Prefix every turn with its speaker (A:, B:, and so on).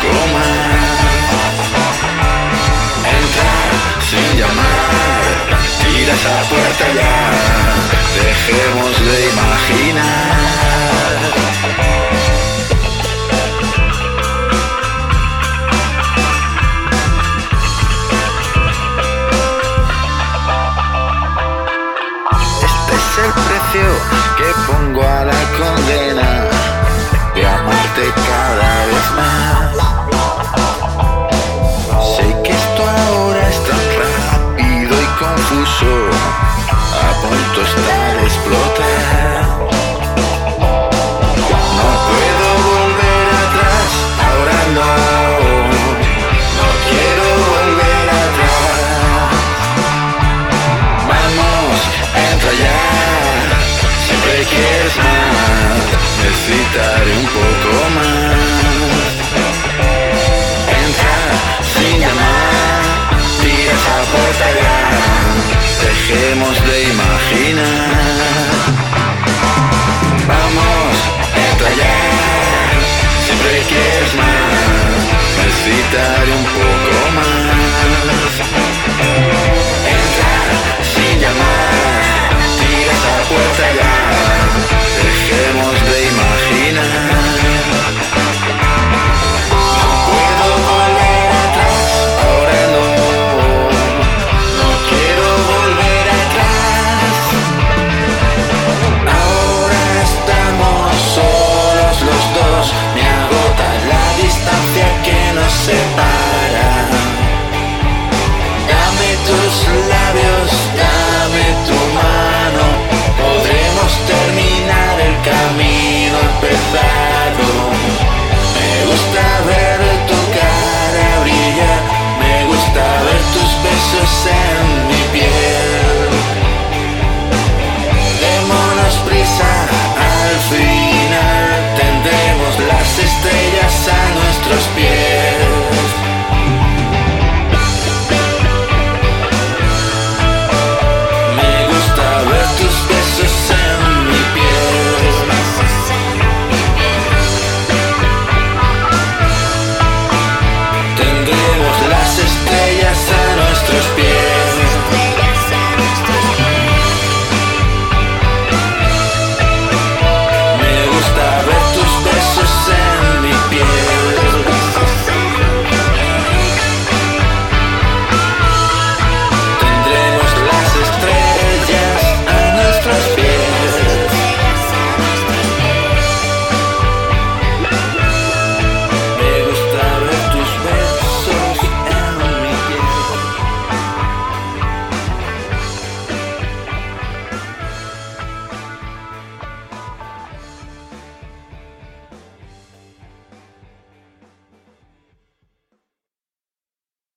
A: poco más. Entra sin llamar, tira esa puerta ya, dejemos de imaginar. Este es el precio que pongo a la condena de amarte cada vez más. Sé que esto ahora es tan rápido y confuso, a punto está de explotar. No puedo volver atrás, ahora no, no quiero volver atrás. Vamos, entra ya, siempre quieres más, necesitaré un poco más. Entra sin llamar, tira esa puerta ya, dejemos de imaginar. Vamos, entra ya, siempre quieres más, necesitaré un poco